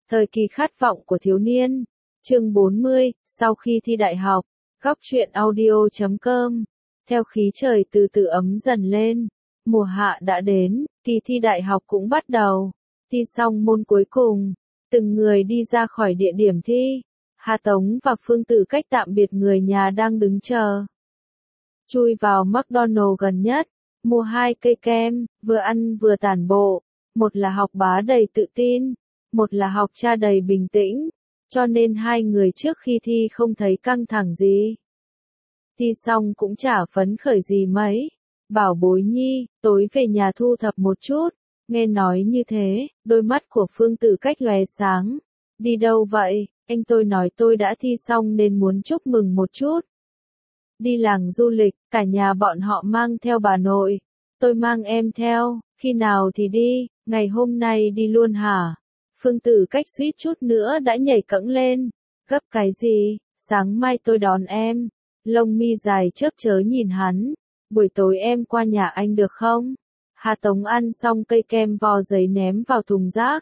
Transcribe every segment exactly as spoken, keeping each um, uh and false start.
Thời kỳ khát vọng của thiếu niên. Chương bốn mươi, sau khi thi đại học. Góc truyện audio chấm com. Theo khí trời từ từ ấm dần lên, mùa hạ đã đến, kỳ thi đại học cũng bắt đầu. Thi xong môn cuối cùng, từng người đi ra khỏi địa điểm thi. Hà Tống và Phương Tử Cách tạm biệt người nhà đang đứng chờ. Chui vào McDonald gần nhất, mua hai cây kem, vừa ăn vừa tản bộ. Một là học bá đầy tự tin, một là học cha đầy bình tĩnh, cho nên hai người trước khi thi không thấy căng thẳng gì. Thi xong cũng chả phấn khởi gì mấy. Bảo bối nhi, tối về nhà thu thập một chút. Nghe nói như thế, đôi mắt của Phương Tử Cách lóe sáng. Đi đâu vậy? Anh tôi nói tôi đã thi xong nên muốn chúc mừng một chút. Đi làng du lịch, cả nhà bọn họ mang theo bà nội. Tôi mang em theo, khi nào thì đi, ngày hôm nay đi luôn hả? Phương Tử Cách suýt chút nữa đã nhảy cẫng lên. Gấp cái gì, sáng mai tôi đón em. Lông mi dài chớp chớ nhìn hắn. Buổi tối em qua nhà anh được không? Hà Tống ăn xong cây kem vò giấy ném vào thùng rác.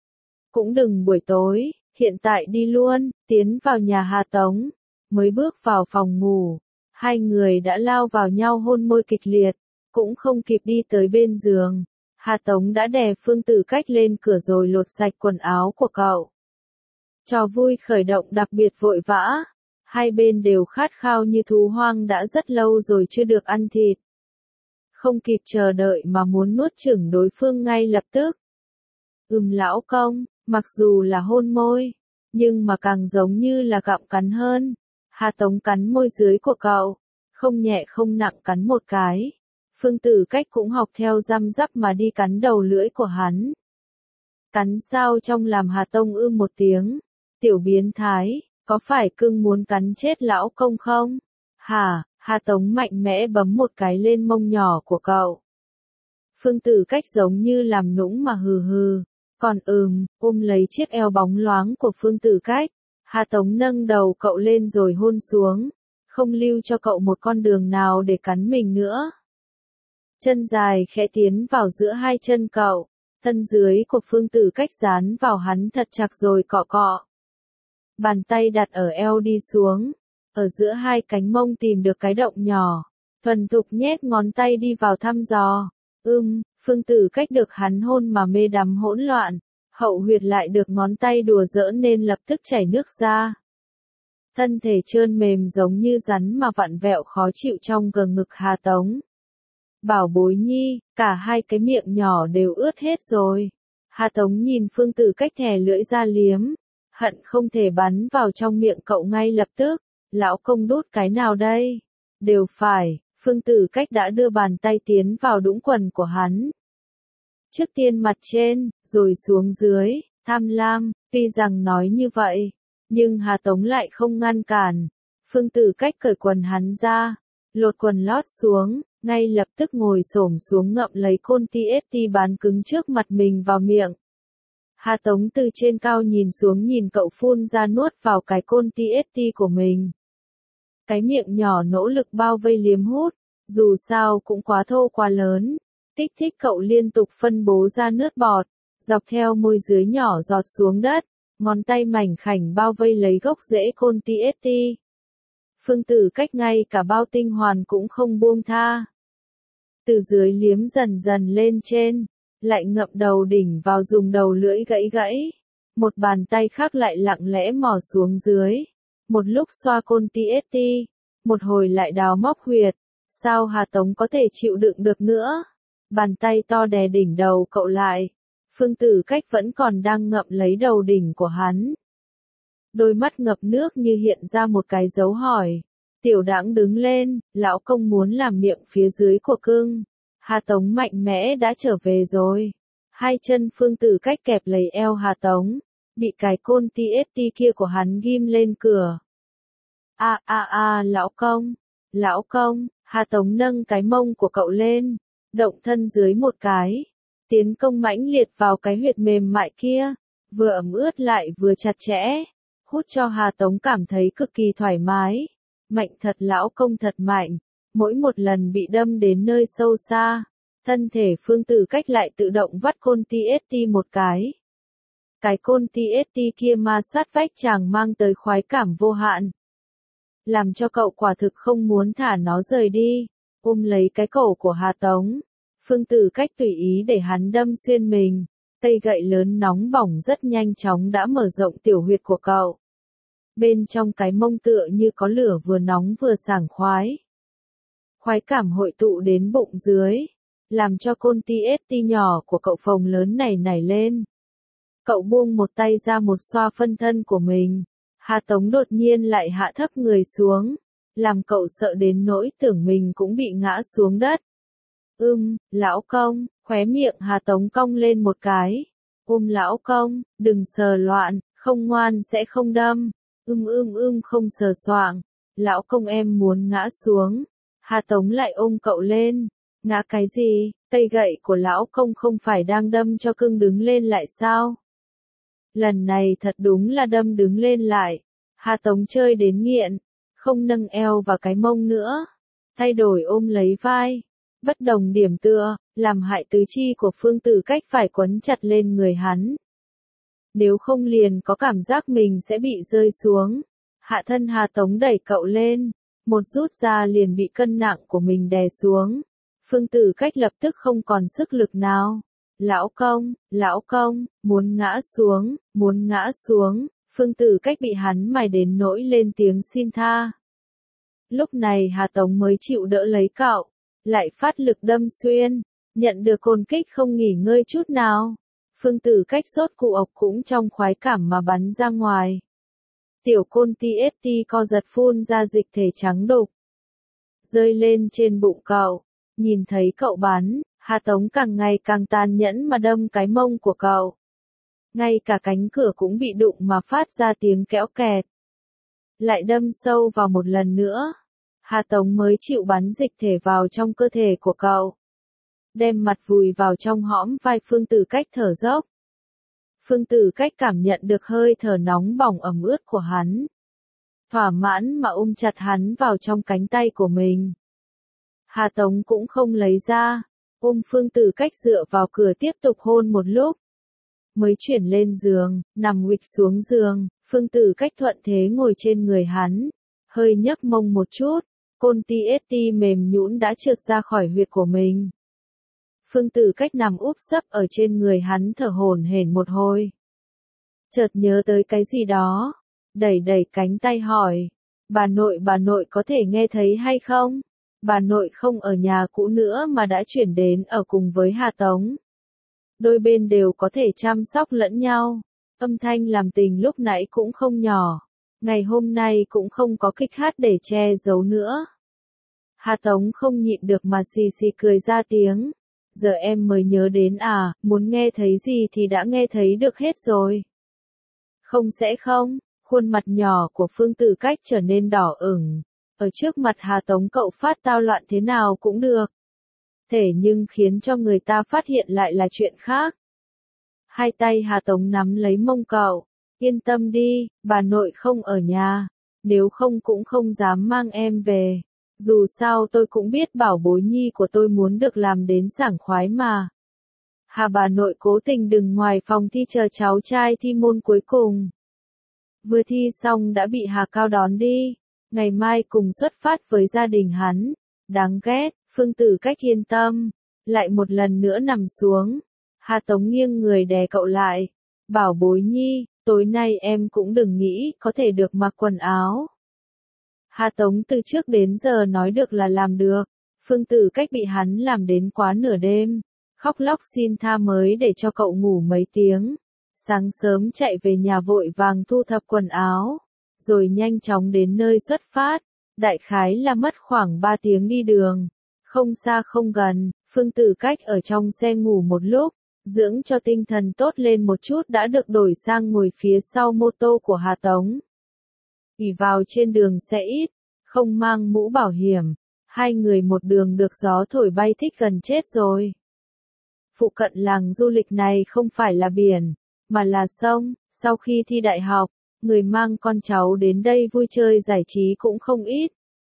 Cũng đừng buổi tối, hiện tại đi luôn, tiến vào nhà Hà Tống. Mới bước vào phòng ngủ, hai người đã lao vào nhau hôn môi kịch liệt, cũng không kịp đi tới bên giường. Hà Tống đã đè Phương Tử Cách lên cửa rồi lột sạch quần áo của cậu. Trò vui khởi động đặc biệt vội vã. Hai bên đều khát khao như thú hoang đã rất lâu rồi chưa được ăn thịt. Không kịp chờ đợi mà muốn nuốt chửng đối phương ngay lập tức. Ừm lão công, mặc dù là hôn môi, nhưng mà càng giống như là gặm cắn hơn. Hà Tống cắn môi dưới của cậu, không nhẹ không nặng cắn một cái. Phương Tử Cách cũng học theo răm rắp mà đi cắn đầu lưỡi của hắn. Cắn sao trong làm Hà Tông ư một tiếng. Tiểu biến thái, có phải cưng muốn cắn chết lão công không? Hả? Hà Tống mạnh mẽ bấm một cái lên mông nhỏ của cậu. Phương Tử Cách giống như làm nũng mà hừ hừ. Còn ừm, ôm lấy chiếc eo bóng loáng của Phương Tử Cách. Hà Tống nâng đầu cậu lên rồi hôn xuống. Không lưu cho cậu một con đường nào để cắn mình nữa. Chân dài khẽ tiến vào giữa hai chân cậu. Thân dưới của Phương Tử Cách dán vào hắn thật chặt rồi cọ cọ. Bàn tay đặt ở eo đi xuống. Ở giữa hai cánh mông tìm được cái động nhỏ. Thuần thục nhét ngón tay đi vào thăm dò. Ưm, Phương Tử Cách được hắn hôn mà mê đắm hỗn loạn. Hậu huyệt lại được ngón tay đùa giỡn nên lập tức chảy nước ra. Thân thể trơn mềm giống như rắn mà vặn vẹo khó chịu trong gờ ngực Hà Tống. Bảo bối nhi, cả hai cái miệng nhỏ đều ướt hết rồi. Hà Tống nhìn Phương Tử Cách thè lưỡi ra liếm. Hận không thể bắn vào trong miệng cậu ngay lập tức. Lão công đút cái nào đây? Đều phải, Phương Tử Cách đã đưa bàn tay tiến vào đũng quần của hắn. Trước tiên mặt trên, rồi xuống dưới, tham lam, tuy rằng nói như vậy, nhưng Hà Tống lại không ngăn cản. Phương Tử Cách cởi quần hắn ra, lột quần lót xuống, ngay lập tức ngồi xổm xuống ngậm lấy côn tê ét tê bán cứng trước mặt mình vào miệng. Hà Tống từ trên cao nhìn xuống nhìn cậu phun ra nuốt vào cái côn tê ét tê của mình. Cái miệng nhỏ nỗ lực bao vây liếm hút, dù sao cũng quá thô quá lớn. Kích thích cậu liên tục phân bố ra nước bọt, dọc theo môi dưới nhỏ giọt xuống đất, ngón tay mảnh khảnh bao vây lấy gốc rễ côn tê ét tê. Phương Tử Cách ngay cả bao tinh hoàn cũng không buông tha. Từ dưới liếm dần dần lên trên, lại ngậm đầu đỉnh vào dùng đầu lưỡi gãy gãy. Một bàn tay khác lại lặng lẽ mò xuống dưới. Một lúc xoa côn tê ét tê, một hồi lại đào móc huyệt. Sao Hà Tống có thể chịu đựng được nữa? Bàn tay to đè đỉnh đầu cậu lại. Phương Tử Cách vẫn còn đang ngậm lấy đầu đỉnh của hắn. Đôi mắt ngập nước như hiện ra một cái dấu hỏi. Tiểu Đãng đứng lên, lão công muốn làm miệng phía dưới của cưng. Hà Tống mạnh mẽ đã trở về rồi. Hai chân Phương Tử Cách kẹp lấy eo Hà Tống. Bị cái côn tê ét tê kia của hắn ghim lên cửa. A a a lão công, lão công, Hà Tống nâng cái mông của cậu lên. Động thân dưới một cái. Tiến công mãnh liệt vào cái huyệt mềm mại kia. Vừa ẩm ướt lại vừa chặt chẽ. Hút cho Hà Tống cảm thấy cực kỳ thoải mái. Mạnh thật lão công thật mạnh. Mỗi một lần bị đâm đến nơi sâu xa. Thân thể Phương Tử Cách lại tự động vắt côn tê ét tê một cái. Cái côn tê ét tê kia ma sát vách chàng mang tới khoái cảm vô hạn. Làm cho cậu quả thực không muốn thả nó rời đi, ôm lấy cái cổ của Hà Tống. Phương Tử Cách tùy ý để hắn đâm xuyên mình, cây gậy lớn nóng bỏng rất nhanh chóng đã mở rộng tiểu huyệt của cậu. Bên trong cái mông tựa như có lửa vừa nóng vừa sảng khoái. Khoái cảm hội tụ đến bụng dưới, làm cho côn tê ét tê nhỏ của cậu phồng lớn này nảy lên. Cậu buông một tay ra một xoa phân thân của mình, Hà Tống đột nhiên lại hạ thấp người xuống, làm cậu sợ đến nỗi tưởng mình cũng bị ngã xuống đất. Ưm, lão công, khóe miệng Hà Tống cong lên một cái. Ôm lão công, đừng sờ loạn, không ngoan sẽ không đâm. Ưm ưm ưm không sờ soạng, lão công em muốn ngã xuống. Hà Tống lại ôm cậu lên. Ngã cái gì, cây gậy của lão công không phải đang đâm cho cưng đứng lên lại sao? Lần này thật đúng là đâm đứng lên lại. Hà Tống chơi đến nghiện, không nâng eo và cái mông nữa. Thay đổi ôm lấy vai. Bất đồng điểm tựa, làm hại tứ chi của Phương Tử Cách phải quấn chặt lên người hắn. Nếu không liền có cảm giác mình sẽ bị rơi xuống. Hạ thân Hà Tống đẩy cậu lên, một rút ra liền bị cân nặng của mình đè xuống. Phương Tử Cách lập tức không còn sức lực nào. Lão công, lão công, muốn ngã xuống, muốn ngã xuống. Phương Tử Cách bị hắn mài đến nỗi lên tiếng xin tha. Lúc này Hà Tống mới chịu đỡ lấy cậu, lại phát lực đâm xuyên, nhận được côn kích không nghỉ ngơi chút nào. Phương Tử Cách rốt cụ ộc cũng trong khoái cảm mà bắn ra ngoài. Tiểu côn tê ét tê co giật phun ra dịch thể trắng đục, rơi lên trên bụng cậu. Nhìn thấy cậu bắn, Hà Tống càng ngày càng tàn nhẫn mà đâm cái mông của cậu. Ngay cả cánh cửa cũng bị đụng mà phát ra tiếng kéo kẹt. Lại đâm sâu vào một lần nữa. Hà Tống mới chịu bắn dịch thể vào trong cơ thể của cậu. Đem mặt vùi vào trong hõm vai Phương Tử Cách thở dốc. Phương Tử Cách cảm nhận được hơi thở nóng bỏng ẩm ướt của hắn. Thỏa mãn mà ôm chặt hắn vào trong cánh tay của mình. Hà Tống cũng không lấy ra, ôm Phương Tử Cách dựa vào cửa tiếp tục hôn một lúc. Mới chuyển lên giường, nằm huỵch xuống giường, Phương Tử Cách thuận thế ngồi trên người hắn, hơi nhấc mông một chút, côn tê ét tê mềm nhũn đã trượt ra khỏi huyệt của mình. Phương Tử Cách nằm úp sấp ở trên người hắn thở hổn hển một hồi. Chợt nhớ tới cái gì đó, đẩy đẩy cánh tay hỏi, bà nội bà nội có thể nghe thấy hay không? Bà nội không ở nhà cũ nữa mà đã chuyển đến ở cùng với Hà Tống. Đôi bên đều có thể chăm sóc lẫn nhau. Âm thanh làm tình lúc nãy cũng không nhỏ. Ngày hôm nay cũng không có kích hát để che giấu nữa. Hà Tống không nhịn được mà xì xì cười ra tiếng. Giờ em mới nhớ đến à, muốn nghe thấy gì thì đã nghe thấy được hết rồi. Không sẽ không, khuôn mặt nhỏ của Phương Tử Cách trở nên đỏ ửng. Ở trước mặt Hà Tống cậu phát tao loạn thế nào cũng được. Thể nhưng khiến cho người ta phát hiện lại là chuyện khác. Hai tay Hà Tống nắm lấy mông cậu. Yên tâm đi, bà nội không ở nhà. Nếu không cũng không dám mang em về. Dù sao tôi cũng biết bảo bối nhi của tôi muốn được làm đến sảng khoái mà. Hà bà nội cố tình đừng ngoài phòng thi chờ cháu trai thi môn cuối cùng. Vừa thi xong đã bị Hà Cao đón đi. Ngày mai cùng xuất phát với gia đình hắn. Đáng ghét, Phương Tử Cách yên tâm. Lại một lần nữa nằm xuống. Hà Tống nghiêng người đè cậu lại. Bảo bối nhi, tối nay em cũng đừng nghĩ có thể được mặc quần áo. Hà Tống từ trước đến giờ nói được là làm được. Phương Tử Cách bị hắn làm đến quá nửa đêm. Khóc lóc xin tha mới để cho cậu ngủ mấy tiếng. Sáng sớm chạy về nhà vội vàng thu thập quần áo. Rồi nhanh chóng đến nơi xuất phát. Đại khái là mất khoảng ba tiếng đi đường. Không xa không gần, Phương Tử Cách ở trong xe ngủ một lúc. Dưỡng cho tinh thần tốt lên một chút đã được đổi sang ngồi phía sau mô tô của Hà Tống. ỷ vào trên đường xe ít, không mang mũ bảo hiểm. Hai người một đường được gió thổi bay thích gần chết rồi. Phụ cận làng du lịch này không phải là biển, mà là sông. Sau khi thi đại học, người mang con cháu đến đây vui chơi giải trí cũng không ít.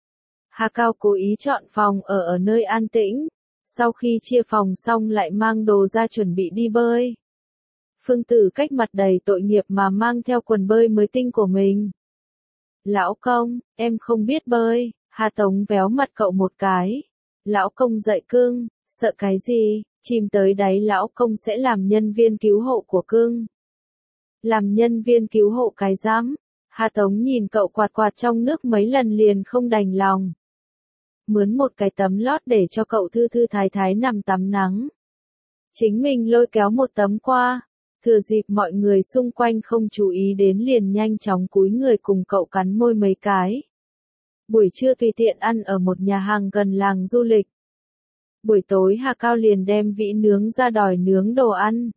Hà Cao cố ý chọn phòng ở ở nơi an tĩnh. Sau khi chia phòng xong lại mang đồ ra chuẩn bị đi bơi. Phương Tử Cách mặt đầy tội nghiệp mà mang theo quần bơi mới tinh của mình. Lão công, em không biết bơi. Hà Tống véo mặt cậu một cái. Lão công dạy cưng, sợ cái gì, chìm tới đáy lão công sẽ làm nhân viên cứu hộ của cưng. Làm nhân viên cứu hộ cái rắm. Hà Tống nhìn cậu quạt quạt trong nước mấy lần liền không đành lòng. Mướn một cái tấm lót để cho cậu thư thư thái thái nằm tắm nắng. Chính mình lôi kéo một tấm qua. Thừa dịp mọi người xung quanh không chú ý đến liền nhanh chóng cúi người cùng cậu cắn môi mấy cái. Buổi trưa tùy tiện ăn ở một nhà hàng gần làng du lịch. Buổi tối Hà Cao liền đem vĩ nướng ra đòi nướng đồ ăn.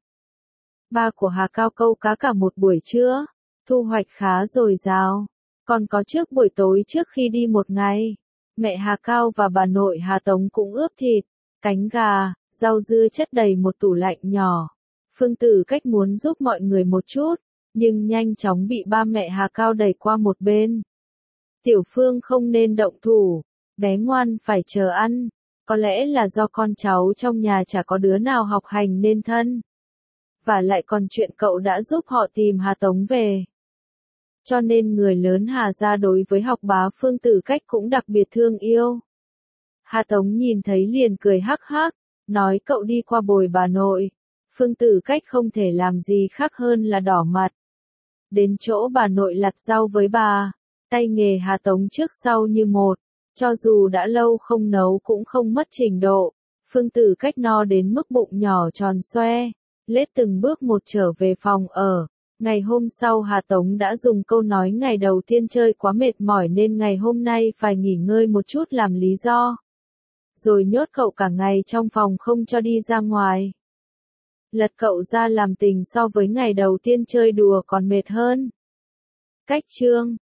Ba của Hà Cao câu cá cả một buổi trưa, thu hoạch khá dồi dào. Còn có trước buổi tối trước khi đi một ngày, mẹ Hà Cao và bà nội Hà Tống cũng ướp thịt, cánh gà, rau dưa chất đầy một tủ lạnh nhỏ. Phương Tử Cách muốn giúp mọi người một chút, nhưng nhanh chóng bị ba mẹ Hà Cao đẩy qua một bên. Tiểu Phương không nên động thủ, bé ngoan phải chờ ăn, có lẽ là do con cháu trong nhà chả có đứa nào học hành nên thân. Và lại còn chuyện cậu đã giúp họ tìm Hà Tống về. Cho nên người lớn Hà gia đối với học bá Phương Tử Cách cũng đặc biệt thương yêu. Hà Tống nhìn thấy liền cười hắc hắc, nói cậu đi qua bồi bà nội. Phương Tử Cách không thể làm gì khác hơn là đỏ mặt. Đến chỗ bà nội lặt rau với bà, tay nghề Hà Tống trước sau như một, cho dù đã lâu không nấu cũng không mất trình độ. Phương Tử Cách no đến mức bụng nhỏ tròn xoe, lết từng bước một trở về phòng ở. Ngày hôm sau Hà Tống đã dùng câu nói ngày đầu tiên chơi quá mệt mỏi nên ngày hôm nay phải nghỉ ngơi một chút làm lý do. Rồi nhốt cậu cả ngày trong phòng không cho đi ra ngoài. Lật cậu ra làm tình so với ngày đầu tiên chơi đùa còn mệt hơn. Cách chương